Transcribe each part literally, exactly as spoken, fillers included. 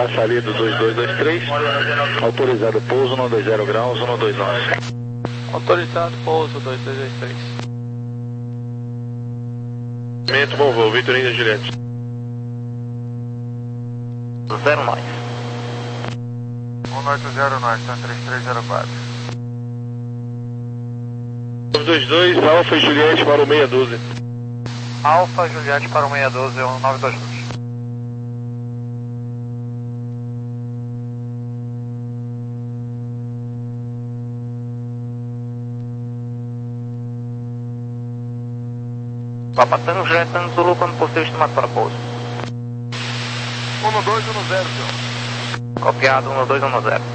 a saída dois dois dois três, autorizado pouso um dois zero graus, um dois onze. Autorizado pouso dois dois dois três. Movimento, bom voo, Vitor Índia Juliette. Zero nós. um oito zero nós, tá três três zero quatro. dois dois, Alfa Juliette para o meia dúzia. Alfa Juliette para o meia doze, um nove dois dois. Papa Tango, Juliette Tango Zulu, quando possível, estimado para pouso. um dois um zero, senhor. Copiado, um dois um zero.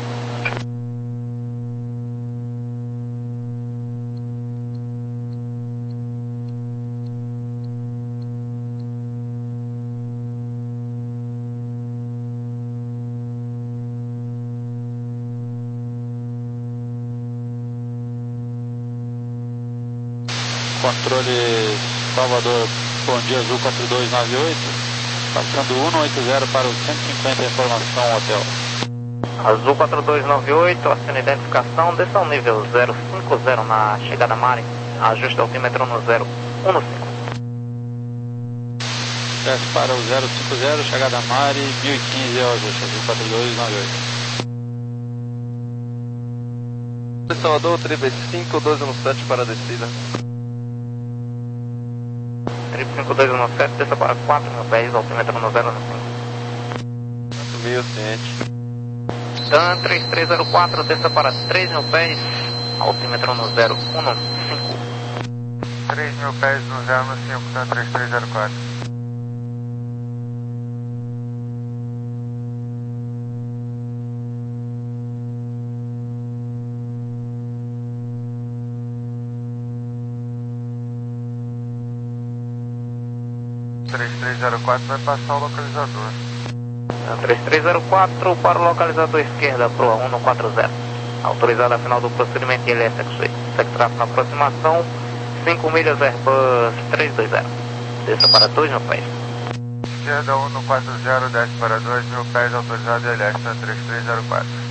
Controle Salvador, bom dia, Azul quatro dois nove oito, passando um oito zero para o cento e cinquenta, informação hotel. Azul quatro dois nove oito, assina identificação, desça ao nível zero cinco zero na chegada Mari, ajuste altímetro no zero um cinco. Desce para o zero cinco zero, chegada Mari, mil e quinze é o ajuste, Azul quatro dois nove oito. Salvador, Triple cinco dois um sete para a descida. Triple cinco dois um sete, desça para quatro mil pés, altímetro no zero cinco. quatro mil, ciente. Dan três três zero quatro, desça para três mil pés, altímetro no zero um cinco. três mil pés no zero cinco, tá três três zero quatro. três três zero quatro vai passar o localizador. três três zero quatro para o localizador esquerda, proa um quatro zero. Autorizado a final do procedimento I L S X oito. Segue tráfego na aproximação, cinco milhas Airbus três dois zero. Desça para dois mil pés. Esquerda um quatro zero, desce para dois mil pés, autorizado I L S três três zero quatro.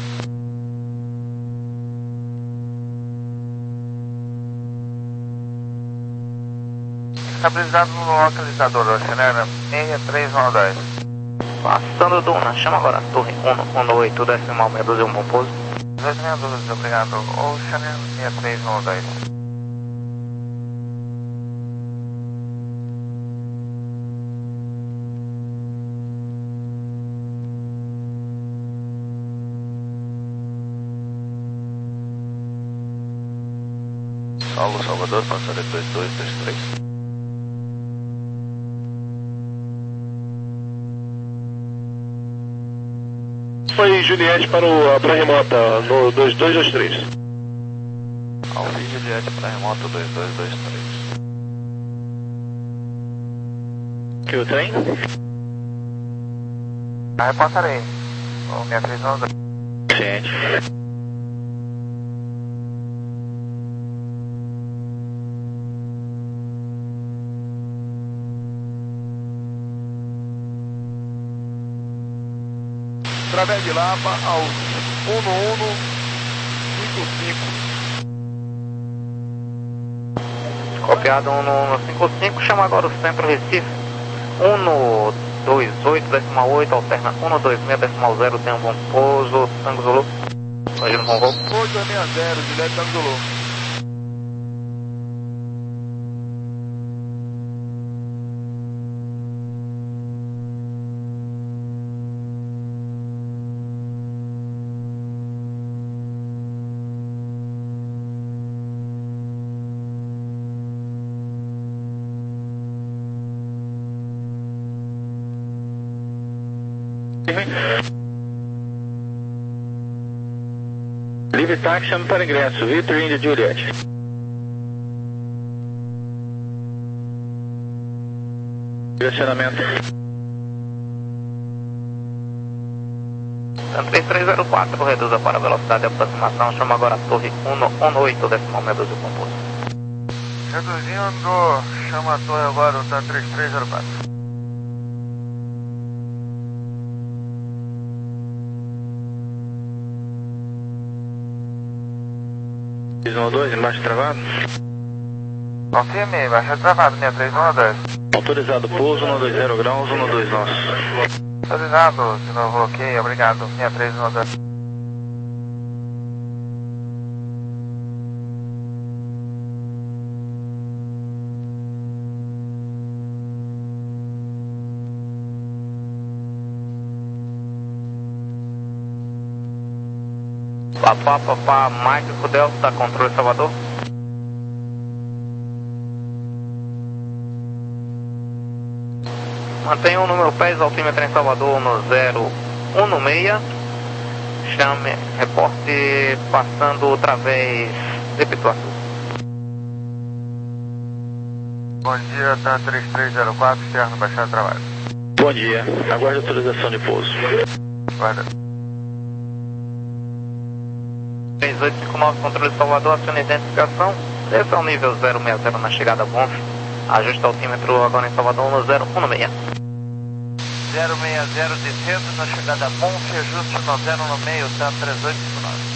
Estabilizado no localizador, Oceana seis três um dez. Passando Duna, chama agora a torre um um oito, decimal meia dúzia, um bom pouso. dois meia dúzia, obrigado. Oceana seis três um dez. Saulo, Salvador, passando dois dois dois três. Foi Juliette para o para a remota no dois dois dois três. Alfa Juliette para remota dois dois dois três. Que o trem? Ah, reportarei. O seis três um dez. Gente. Através de Lapa ao um um cinco cinco. Copiado um um cinco cinco, chama agora o centro Recife. um dois oito, decimal oito, alterna um dois seis, decimal zero, tem um bom pouso, Tango Zulu. Hoje no bom voo. oito seis zero, Juliette Tango Zulu. Livre táxi, chame para ingresso, Vitor Índia Juliette. Direcionamento. três três zero quatro, reduza para a velocidade de aproximação, chama agora a torre um um oito, decimal meia dúzia, bom pouso. Reduzindo, chama a torre agora, o T três três zero quatro. três um dois, embaixo travado. Confirme, embaixo travado, sessenta e três um dois. Autorizado pouso, um dois zero graus, um dois nosso. Autorizado, de novo, ok, obrigado, sessenta e três um dois. Papá, papá, Mike Delta, controle Salvador. Mantenha o número P E S, altímetro em Salvador no zero um seis. Chame, reporte passando através de Pituaçu. Bom dia, TAM três três zero quatro, externo, baixado de trabalho. Bom dia, aguarde autorização de pouso. Guarda. três oito cinco nove, controle Salvador, aciona a identificação. Desça ao nível zero seis zero na chegada Bonf. Ajuste o altímetro agora em Salvador no zero um seis. zero seis zero descendo na chegada Bonf, ajuste no zero um seis, TAM três oito cinco nove.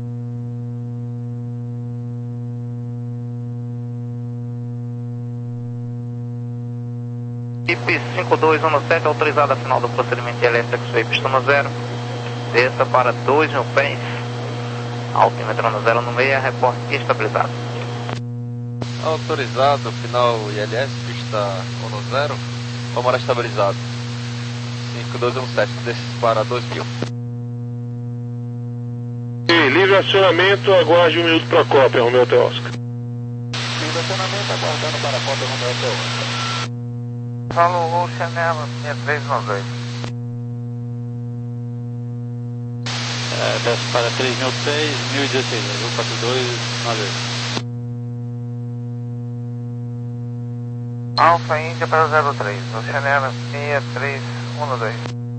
I P cinco dois um sete, autorizada a final do procedimento L S X-Way, pista no zero. Desça para dois mil pés. Altímetro no zero um seis, reporte estabilizado. Autorizado, final I L S, pista um zero, tomara estabilizado. cinco dois um sete, desce para dois mil. E livre acionamento, aguarde um minuto para a cópia, Romeu Hotel Oscar. Livre acionamento, aguardando para a cópia, Romeu Hotel Oscar. Falo Ocean Air, sessenta e três um dois. É, desce para três mil pés, mil e dezesseis, azul quatro dois nove oito. Alfa Índia para zero três, Ocean Air, sessenta e três um dois.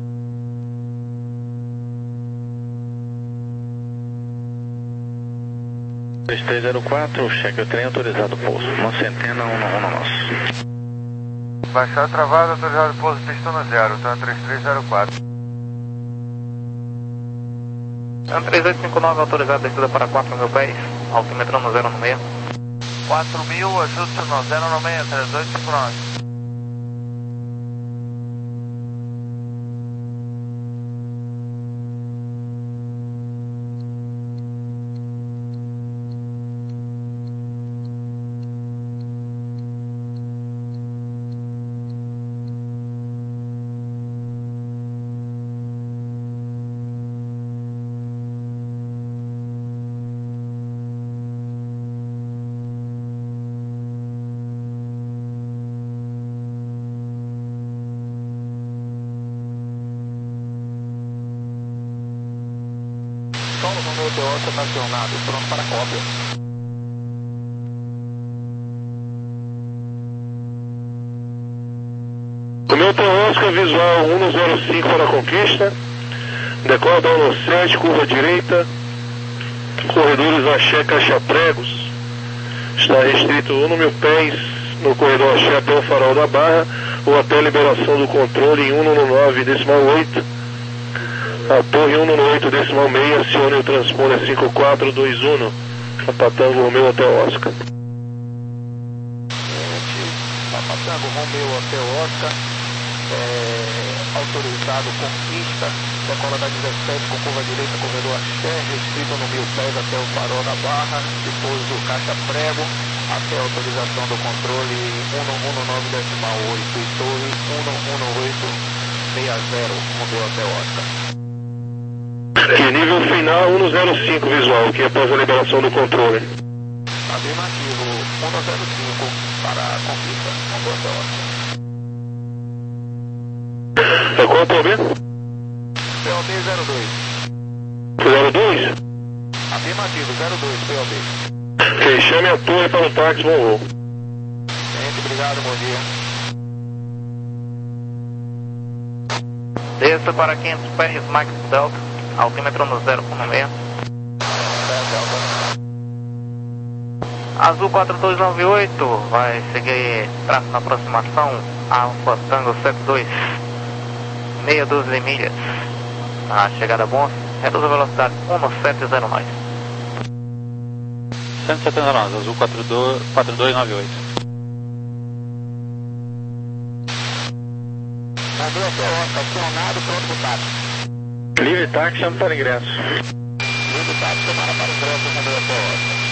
três três zero quatro, cheque o trem, autorizado pouso. Uma centena, um no, um no nosso. Baixado travado, autorizado pouso, pista no zero, TAM três três zero quatro. TAM três oito cinco nove, autorizado descida para quatro mil pés. Altímetro no zero um seis. quatro mil, ajuste no zero um seis, três oito cinco nove. Solo Romeu Hotel Oscar acionado, pronto para cópia. Romeu Hotel Oscar, visual um zero cinco para a conquista. Decola da um sete, curva direita. Corredores Axé, Caixa Pregos. Está restrito um mil pés no corredor Axé até o farol da Barra ou até a liberação do controle em um nove decimal oito. A torre um oito decimal seis, acione o transponder cinco quatro dois um, Papatango Romeu Hotel Oscar. Papatango Romeu Hotel Oscar, é, autorizado conquista, decola da dezessete com curva direita, corredor Axé, restrito no mil pés até o farol da Barra, depois do caixa prego, até a autorização do controle um nove decimal oito e torre um oito seis zero, Romeu Hotel Oscar. Que nível final um zero cinco visual, que é após a liberação do controle. Afirmativo um zero cinco para a conquista, Romeu Hotel Oscar. É qual o problema? P O B zero dois. zero dois? Afirmativo zero dois, P O B. Ok, chame a torre para o táxi, bom voo. Gente, obrigado, bom dia. Desça para quinhentos pés, Max Delta, altímetro no zero um seis. Azul quatro dois nove oito, vai seguir tráfego na aproximação, Alfa Tango sete dois, meia dúzia de milhas. Na chegada bom, reduz a velocidade um sete zero nove. cento e setenta nós, Azul quatro dois nove oito. André Oscar, acionado, pronto pro táxi. Livre táxi, chama para ingresso. Livre táxi, chamada para ingresso, André Oscar.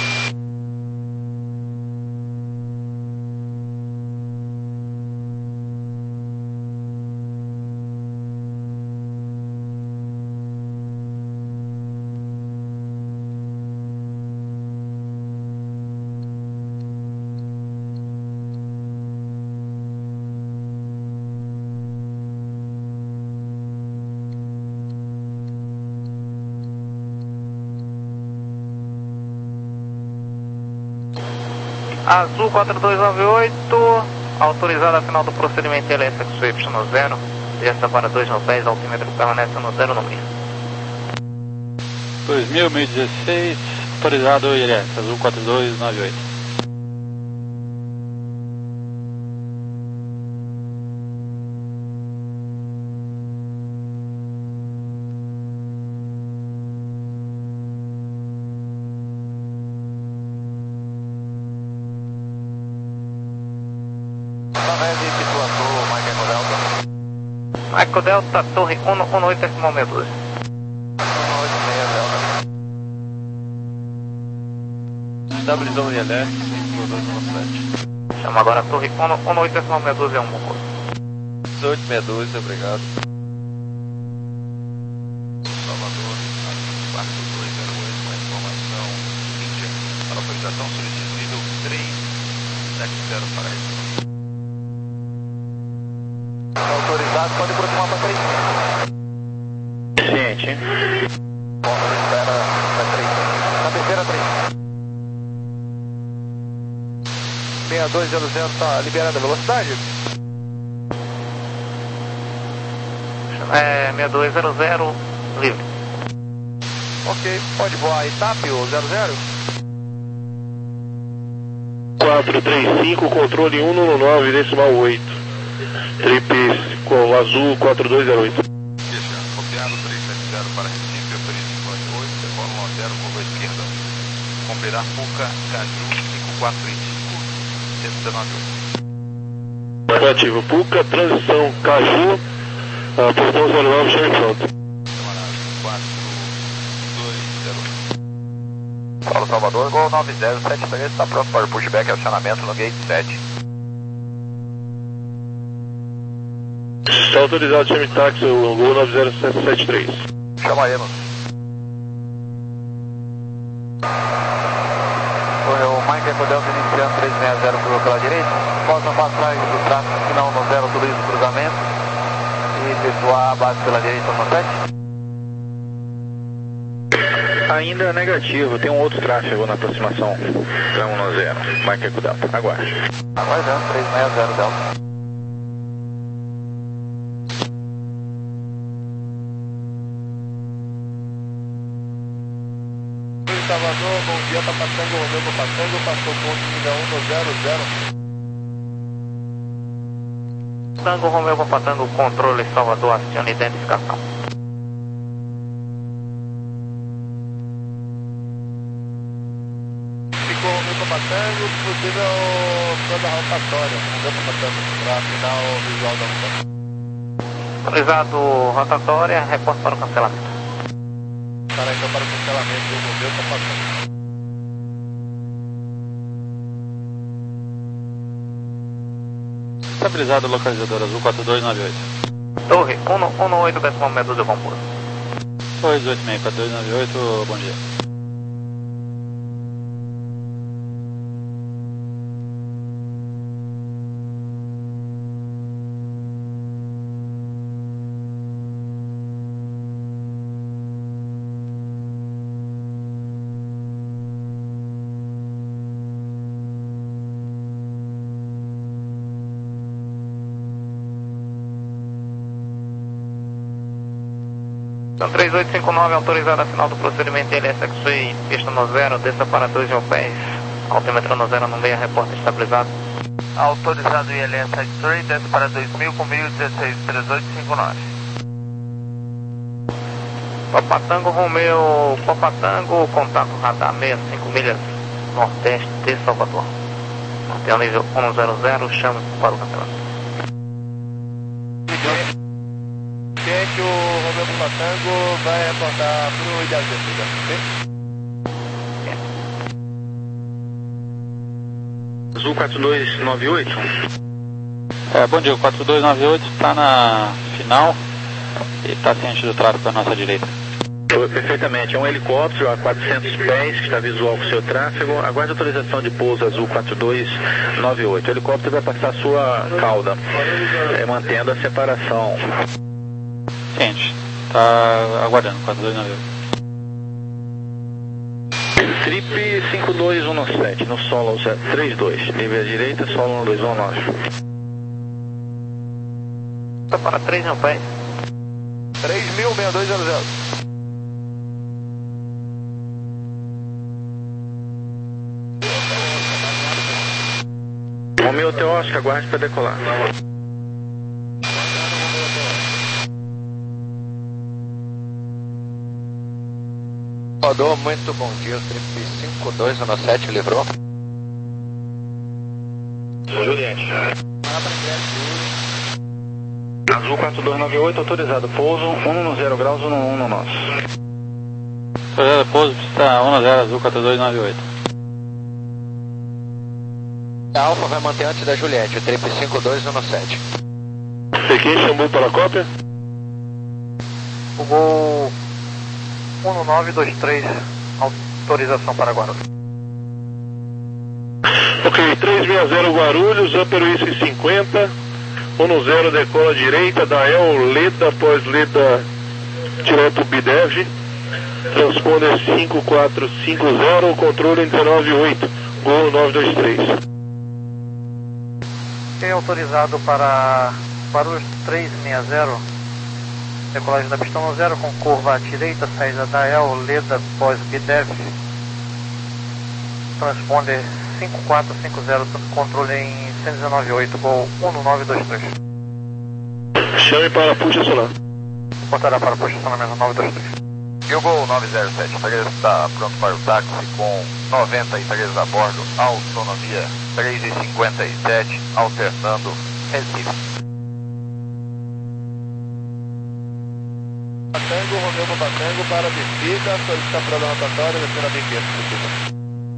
Azul quatro dois nove oito, autorizada a final do procedimento L S X Y no zero, desça para dois no dez, altímetro permanece no zero no meio. dois mil, mil e dezesseis, autorizado I L S, Azul quatro dois nove oito. Michael Delta, torre um um oito, decimal meia dúzia. Estabilizou o I L S, cinco dois um sete. Chama agora a torre um um oito, decimal meia dúzia, um Mocô. dezoito meia dúzia, obrigado. Salvador, quatro dois zero oito, com a informação Índia, para autorização solicito nível três sete zero para isso. Autorizado, pode aproximar para três. Ciente. Bom, espera para três. Na terceira, três. seis dois zero zero, está liberada a velocidade? É, seis dois zero zero, livre. Ok, pode voar I T A P, o zero zero? quatro três cinco, controle um nove nove, decimal oito. Trip com Azul quatro dois zero oito. Copiado três sete zero para Recife, autoriza cinquenta e oito, decola um zero, curva esquerda. Completar Puca, Caju, cinco quatro cinco, cento e dezenove oito. Negativo, Puca, transição, Caju, uh, portão zero nove, chave pronto. quatro dois zero oito. Paulo Salvador, Gol nove zero sete três, está pronto para o pushback e acionamento no gate sete. Está autorizado, chame táxi, o Gol nove zero sete sete três. Chama aí, mano. O Mike Eco Delta iniciando três seis zero pela direita. Possam passar do tráfego final no zero, tudo isso, cruzamento. E efetuar a base pela direita no sete. Ainda negativo, tem um outro tráfego na aproximação. Tramo no zero. Mike Eco Delta, aguarde. Aguardando, três seis zero Delta. Salvador, bom dia, tá passando o Romeu, tô passando, passou ponto milha um no zero zero. Tango Romeu Papatango, controle Salvador, acione identificação. Ficou Romeu Papatango, possível toda a rotatória, Romeu Papatango, para final visual da rotatória. Autorizado rotatória, reporte para o cancelamento. Para então para o cancelamento do Romeu Papatango. Estabilizado o localizador Azul quatro dois nove oito. Torre um um oito, decimal meia dúzia, vamos por. Torre dezoito seis quatro dois nove oito, bom dia. Então, três oito cinco nove, autorizada a final do procedimento L S X I, pista no zero, desça para dois mil pés, altímetro no zero no meio, reporte estabilizado. Autorizado I L S X I, desce para dois mil com mil e dezesseis, três oito cinco nove. Papatango Romeu, Papatango, contato radar sessenta e cinco milhas nordeste de Salvador. Mantenha o nível um zero zero, chame para o campeonato. Gente, o Romeu Puma Tango vai reportar pro I D Z, ok? Azul quatro dois nove oito. É, bom dia, o quatro dois nove oito está na final e está ciente do tráfego à nossa direita. Perfeitamente, é um helicóptero a quatrocentos pés que está visual com o seu tráfego. Aguarde autorização de pouso Azul quatro dois nove oito. O helicóptero vai passar a sua cauda, é, mantendo a separação. Ciente, está aguardando, quatro dois nove oito. Trip cinco dois um sete, no solo trinta e dois, nível à direita, solo um dois um nove. Para três mil pés. três mil, seis dois zero zero. Romeu Hotel Oscar, aguarde para decolar. Salvador, muito bom dia, o Trip cinco dois um sete livrou. Juliette. Azul quatro dois nove oito, autorizado pouso, um no zero graus, um no um no nosso. Autorizado pouso, pista um zero Azul quatro dois nove oito. A Alfa vai manter antes da Juliette, o Trip cinco dois um sete. Pequim chamou para a cópia? O gol um nove dois três, autorização para Guarulhos. Ok, trezentos e sessenta Guarulhos, Upper Whisky cinquenta, um zero decola à direita, Dael, Leda, pós Leda, direto B D E V, transponder cinco quatro cinco zero, controle dezenove oito, gol nove dois três. É autorizado para Guarulhos trezentos e sessenta, decolagem da pista um zero com curva à direita, saída da El, Leda, pós B D E V, transponder cinco quatro cinco zero, controle em cento e dezenove oito, gol um nove dois três. Chame para puxa solar. Portará para posicionamento nove dois três. E o Gol nove zero sete, Integres está pronto para o táxi com noventa Integres a bordo, autonomia três e cinquenta e sete, alternando Recife. Tango, Romeu Batango para Bifica, solicitar para a rotatória, descendo a biqueta, possível.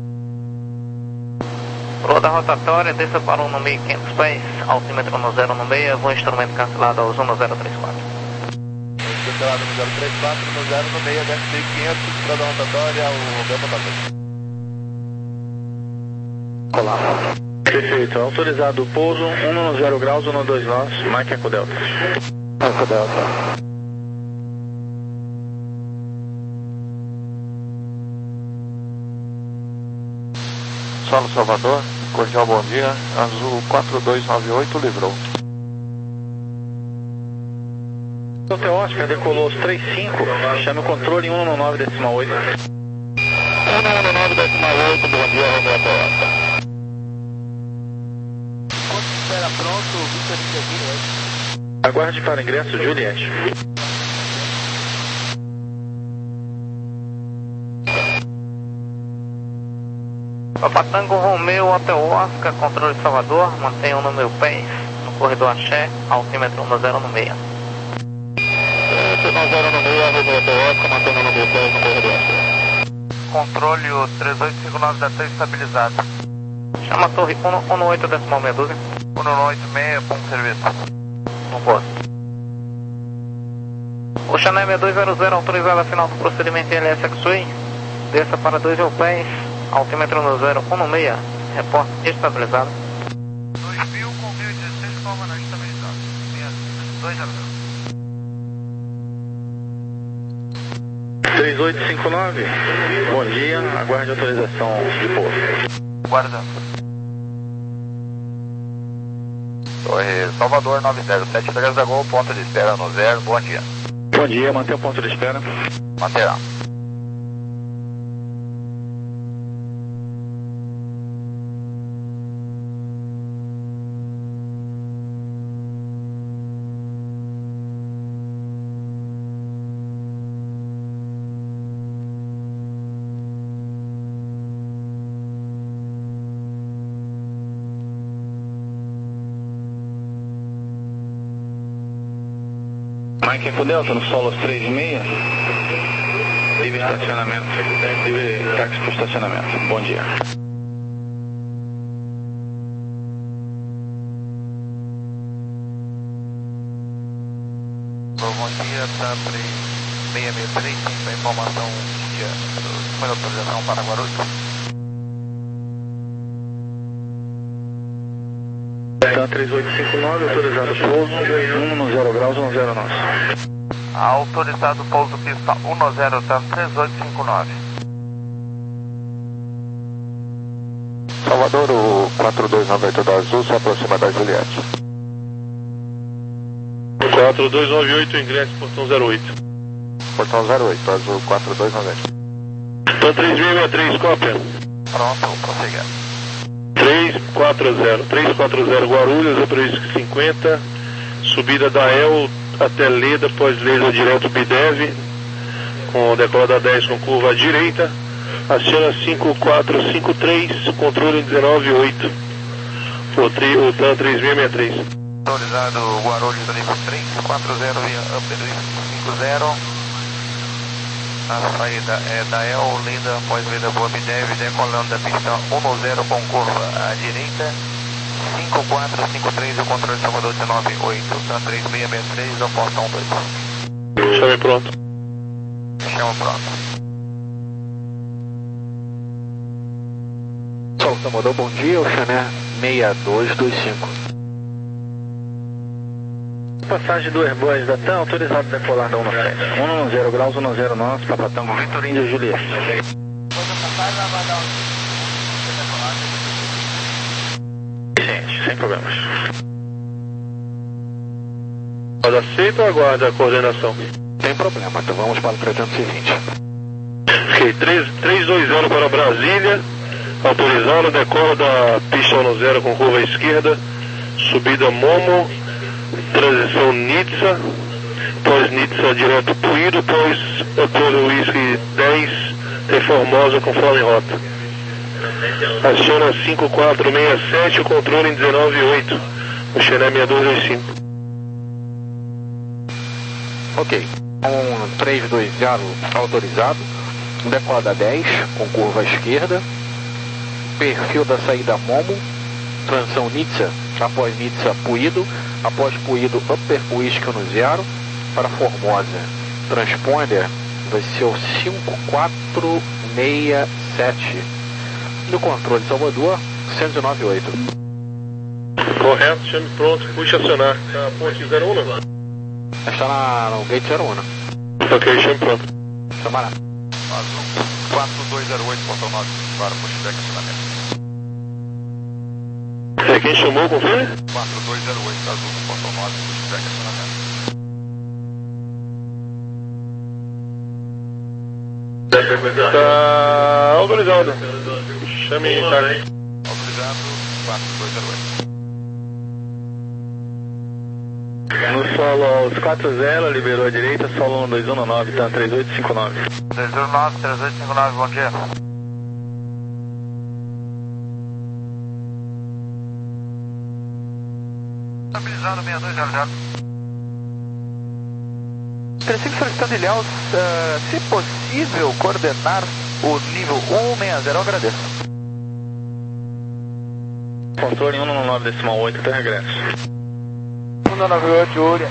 Roda rotatória, desça para um no mil e quinhentos pés, altímetro no zero no meio, voo instrumento cancelado aos um zero três quatro. Cancelado no zero três quatro, no zero no meio, desce mil e quinhentos, para a rotatória, o Romeu Batango. Olá. Perfeito, autorizado o pouso, um no zero graus, um no dois nós, Mike Eco Delta. Eco Delta. Solo Salvador, cordial bom dia, Azul quatro dois nove oito, livrou. Hotel Oscar decolou os três cinco, chame o controle em um no nove decimal oito. um no nove decimal oito, bom dia, Romeu Hotel Oscar. Quando estiver pronto, o Victor Intervino hoje. Aguarde para ingresso, Juliette. Papa Tango Romeu Hotel Oscar, controle de Salvador, mantenha o número pés, no corredor Axé, altímetro um zero no meio. um zero no meio, Romeu Hotel Oscar, mantendo o número pés no corredor Axé. Controle o três oito cinco nove da T estabilizado. Chama a torre um no oito decimal meia dúzia. um no oito seis, ponto de serviço. No posto. O Chanel seis dois zero zero, autorizado a final do procedimento L S X-Way, desça para dois mil pés, altímetro no zero um no meio, repórter estabilizado. dois mil com mil e dezesseis, forma não estabilizado. dois zero zero. três oito cinco nove, bom dia, aguarde autorização de pouso. Guardando. Torre Salvador nove zero sete, Três da Gol, ponto de espera no zero, bom dia. Bom dia, manter o ponto de espera. Manterá. Mike Eco Delta, no Solos três e meia. Livre estacionamento. Livre táxi para estacionamento. Bom dia. Bom dia, tá três seis seis três, tem informação de foi autorização para Guarulhos. Tá três oito cinco nove, autorizado pouso, um no zero graus, um no zero nosso. Autorizado pouso pista um no zero, tá três oito cinco nove. Salvador, o quatro dois nove oito da Azul se aproxima da Juliette. quatro dois nove oito, ingresso, portão zero oito. Portão zero oito, Azul quatro dois nove oito. Então três seis seis três, cópia. Pronto, prossiga. três quatro zero, três quatro zero Guarulhos, Operístico cinquenta, subida da El até Leda, pós-Leda direto Bidev, com decola da dez com curva à direita, aciona cinco quatro cinco três, controle dezenove oito, o TAM três seis seis três. Autorizado Guarulhos do nível três quatro zero via Operístico cinco zero. A saída é da El, Leda, pós-Leda Boa Bidev, decolando da pista um no zero com curva à direita, cinco quatro cinco três, o controle Salvador dezenove oito, TAM três seis seis três, oposta um dois. Chame pronto. Chama pronto. Sol Salvador, bom dia, o Chané seis dois dois cinco. Passagem do Airbus da TAM, autorizado a decolar da um no sete. um no zero graus, um no zero nosso, Papatango, Vitor Índia Juliette. Gente, sem problemas. Pode aceita ou aguarda a coordenação? Sem problema, então vamos para o trezentos e vinte. Ok, três dois zero para Brasília, autorizado, decola da pista um no zero com curva à esquerda, subida Momo, transição Nizza, pós-Nizza direto Puído, pós Apollo Whisky dez, tem Formosa com fora em rota. Aciona cinco quatro seis sete, o controle em dezenove oito, o Chané seis dois dois cinco. Ok, um três dois zero autorizado, decola da dez com curva à esquerda, perfil da saída Momo, transição Nizza, após Nizza Puído, após Puído Upper Whisky no zero, para Formosa. Transponder vai ser o cinco quatro seis sete. No controle Salvador, cento e nove oito. Correto, chame pronto, puxa acionar. Tá, ponte zero um, não? Está na, no gate zero um, né? Ok, chame pronto. Chamará. Azul quatro dois zero oito, portão nove, para pushback acionamento. É quem chamou, confirme? quatro dois zero oito, Azul, portão nove, pushback acionamento. Tá autorizado. Chame táxi. Autorizado, quatro dois zero oito. No solo os quatro zero, liberou a direita, solo um dois um nove, TAM três oito cinco nove. três um nove, três oito cinco nove, bom dia. Estabilizado seis dois zero zero. Preciso solicitando Ilhéus, uh, se possível, coordenar o nível um seis zero, eu agradeço. Controle um no nove decimal oito, até regresso. um nove oito, Júlia.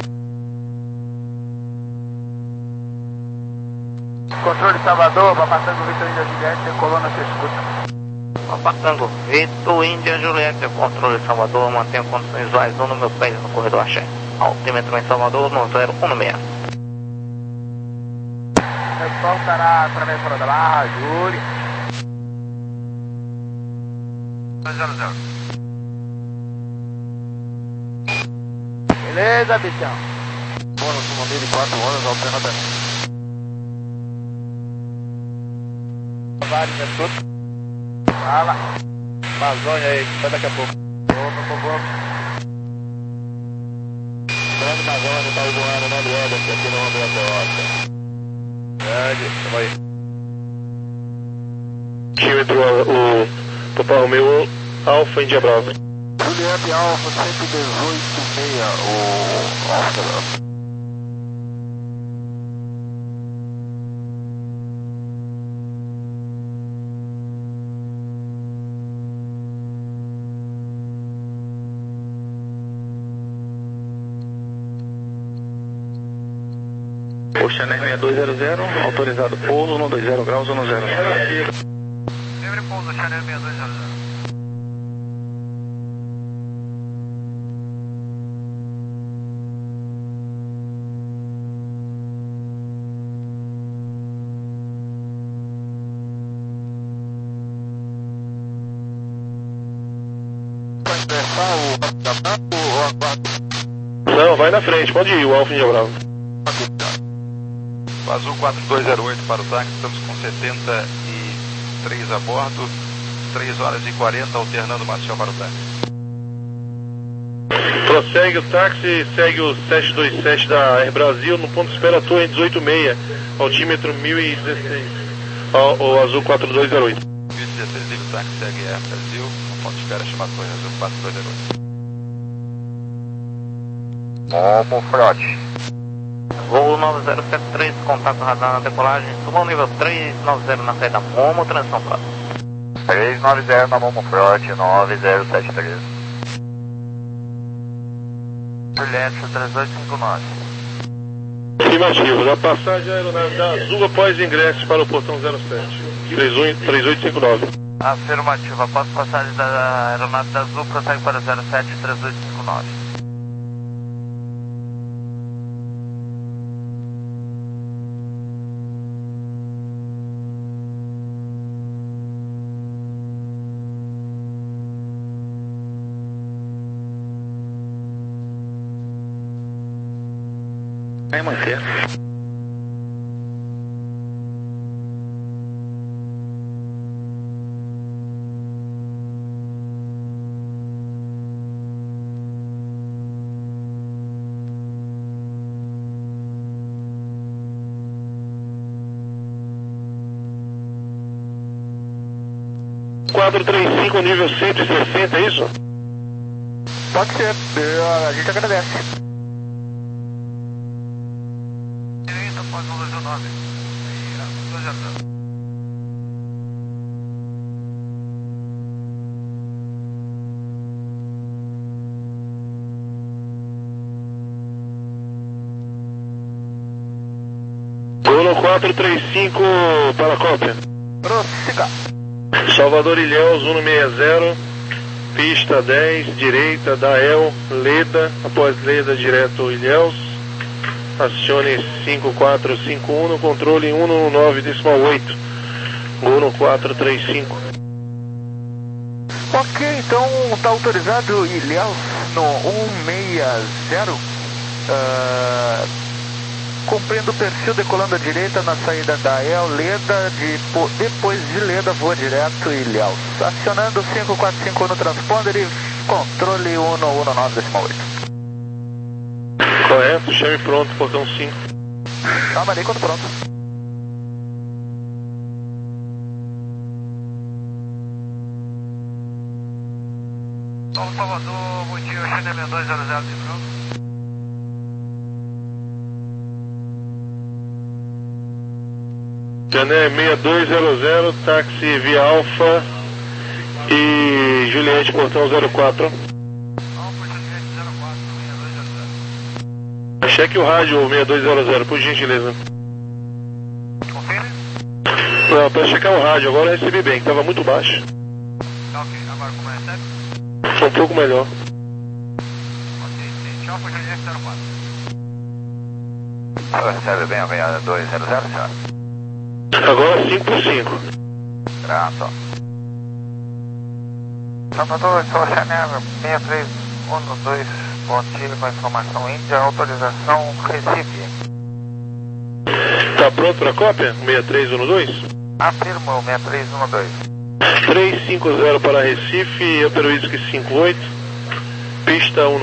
Controle Salvador, Papatango Vitor Índia Juliette, coluna se escuta. Papatango Vitor Índia Juliette, controle Salvador, mantenha condições visuais um no meu pé no corredor Axé. Altímetro em Salvador no zero um seis. O pessoal estará através fora da barra, Júlia. dois zero zero. Beleza, bichão. Bônus, uma mil e quatro horas, alternadamente. Vários, é tudo. Fala. Amazônia aí, vai daqui a pouco. Vamos, vamos, vamos. Grande Amazônia, tá voando, né, Leandro, aqui no ambulatório. Grande, tamo aí. Tímetro, o Papai Romeu Alfa India Bravo. Juliette Alfa cento e dezoito seis, o Alfa. Oceaner seis dois zero zero, autorizado pouso, um dois zero graus, um zero. Livre pouso, Oceaner seis dois zero zero. Não, vai na frente, pode ir, o Alfa Índia Bravo. Azul quatro dois zero oito para o táxi, estamos com setenta e três a bordo, três horas e quarenta, alternando marcial para o táxi. Prossegue o táxi, segue o sete dois sete da Air Brasil, no ponto de espera torre dezoito seis, altímetro mil e dezesseis, o, o Azul quatro dois zero oito. mil e dezesseis, livre táxi, segue Air Brasil, no ponto de espera chamado torre Azul quatro dois zero oito. Momo Frote. Voo nove zero sete três, contato radar na decolagem, suba nível três nove zero na saída Momo, transição próxima. três nove zero na Momo Frote, nove zero sete três. Juliette três oito cinco nove. Afirmativo, da passagem aeronave da Azul após ingresso para o portão zero sete, três oito cinco nove. Afirmativo, após passagem da aeronave da Azul, prossegue para zero sete três oito cinco nove. Vai manter. quatro três cinco, nível cento e sessenta, é isso? Pode ser, a gente agradece. Após um dois zero nove. dois zero zero. Golo quatro três cinco para a cópia. Prossiga. Salvador Ilhéus um seis zero, pista dez, direita, Dael, Leda, após Leda direto Ilhéus. Acione cinco quatro cinco um no controle um nove decimal oito. Golo quatro três cinco. Ok, então está autorizado Ilhéus no um seis zero, uh, cumprindo o perfil, decolando à direita na saída da El, Leda, de, depois de Leda voa direto Ilhéus. Acionando cinco quatro cinco no transponder e controle um um nove decimal oito. Correto, chame pronto, portão cinco. Chamarei quando pronto. São Salvador, bom dia, Oceaner seis dois zero zero de novo. Oceaner seis dois zero zero, táxi via Alfa e Juliette, portão zero quatro. Cheque o rádio seis dois zero zero, por gentileza. Confere? Não, para checar o rádio, agora eu recebi bem, que estava muito baixo. Tá ok, agora como recebe? Um pouco melhor. Ok, sim, tchau, por Juliette zero quatro. Recebe bem a seis dois zero zero, senhor? Agora cinco por cinco. Pronto. Salvador, sou Oceaner seis três um dois, bom dia, com a informação Índia, autorização Recife. Tá pronto para a cópia? seis três um dois? Afirmo, seis três um dois. três cinco zero para Recife, Upper Whisky cinco oito, pista um.